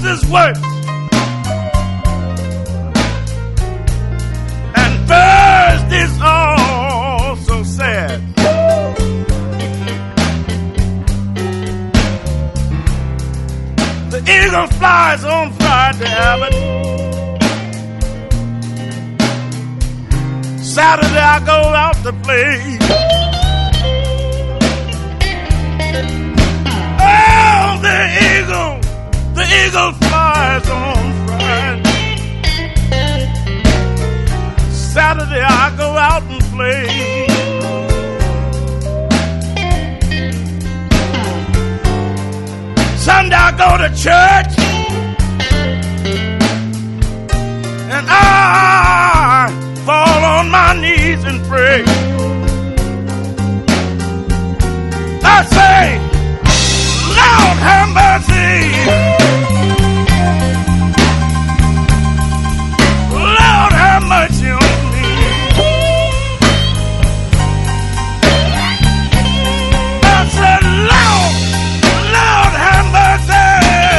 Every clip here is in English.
is worse. And first is all so sad. The eagle flies on Friday, Abbott. Saturday I go out to play. Oh, the eagle flies on Friday. Saturday I go out and play. Sunday I go to church. And I fall on my knees and pray. I say, Lord have mercy. Lord have mercy on me. I said, Lord have mercy.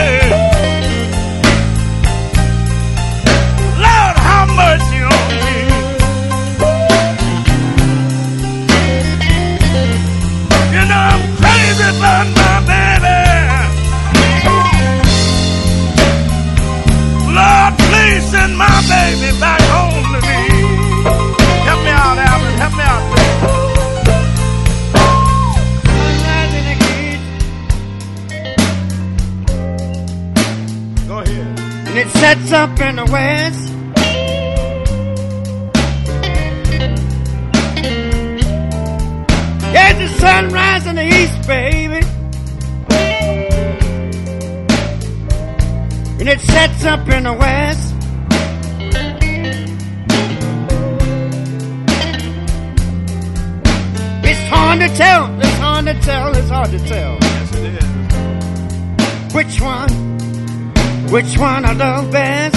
Lord have mercy on me. You know I'm crazy about my baby. Lord, please send my baby back home to me. Help me out, Alvin. Help me out, please. Go ahead. And it sets up in the west. There's the sunrise in the east, baby. And it sets up in the west. It's hard to tell, it's hard to tell, it's hard to tell. Yes, it is. Which one I love best?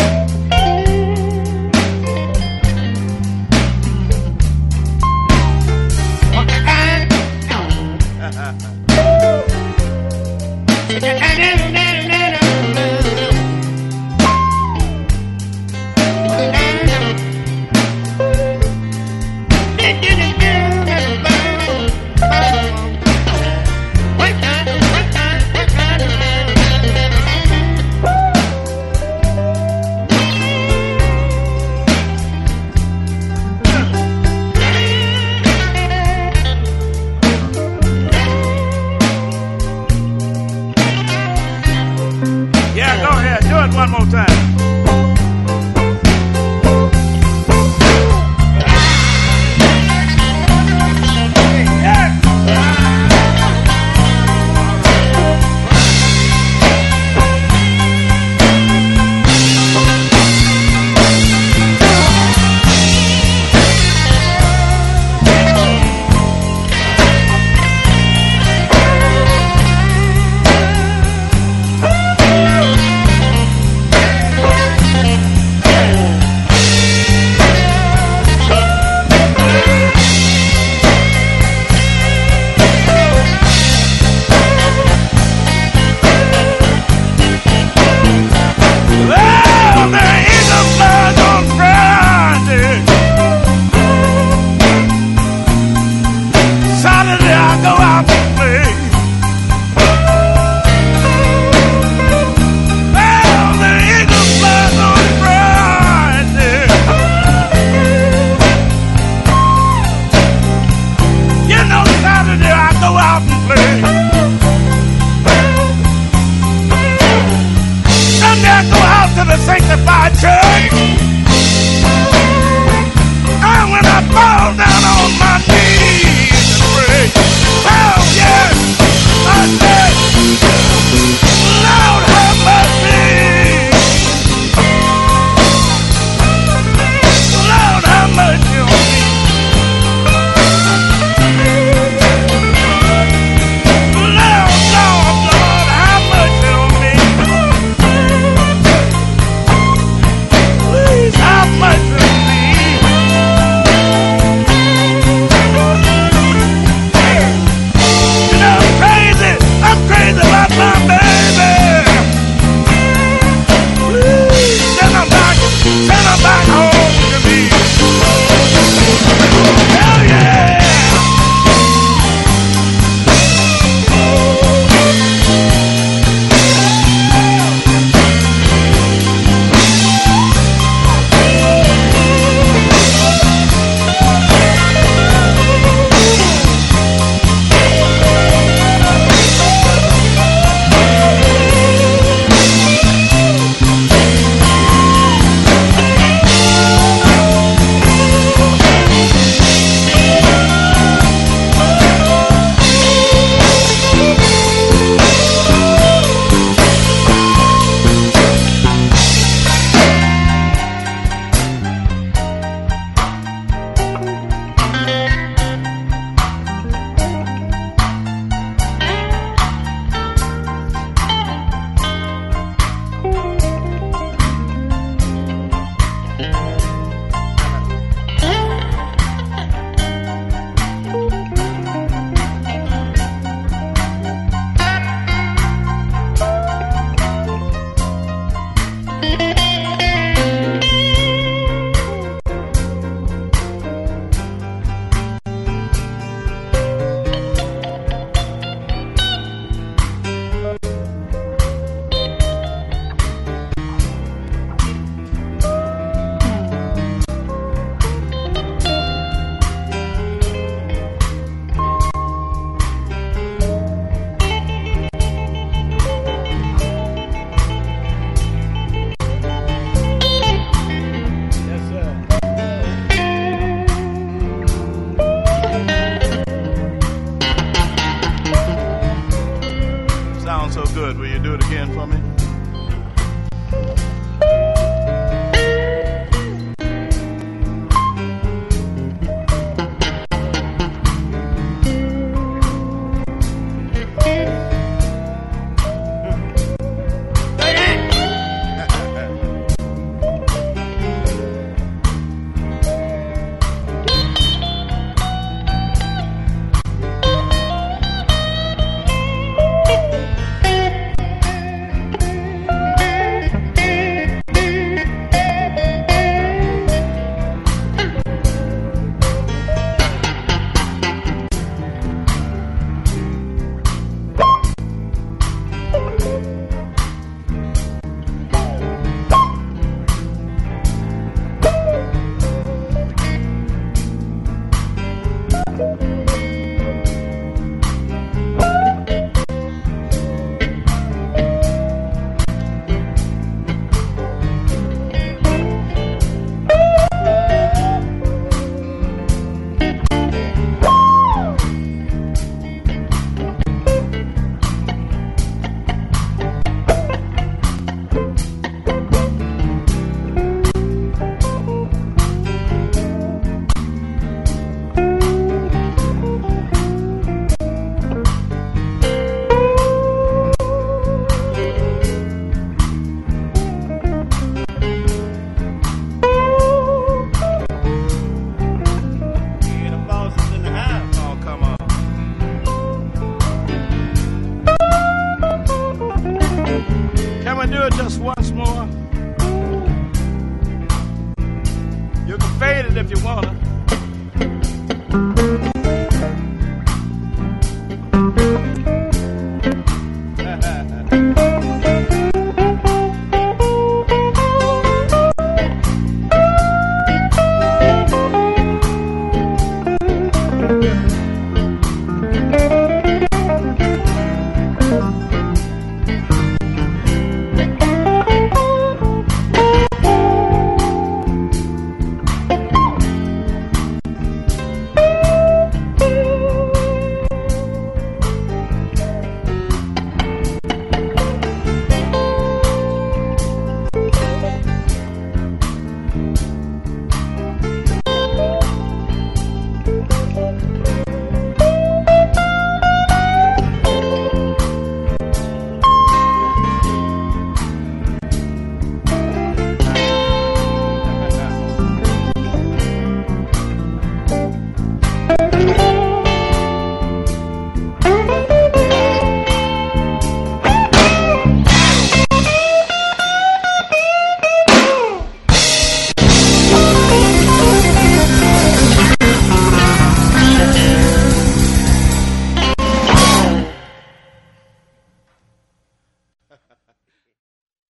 Yeah, go ahead. Do it one more time. Sanctified church. And when I fall down on my knees and pray, oh yes, I said, Lord have mercy. Lord have mercy on me. Lord have mercy on me. good. Will you do it again for me? Just once more. You can fade it if you wanna.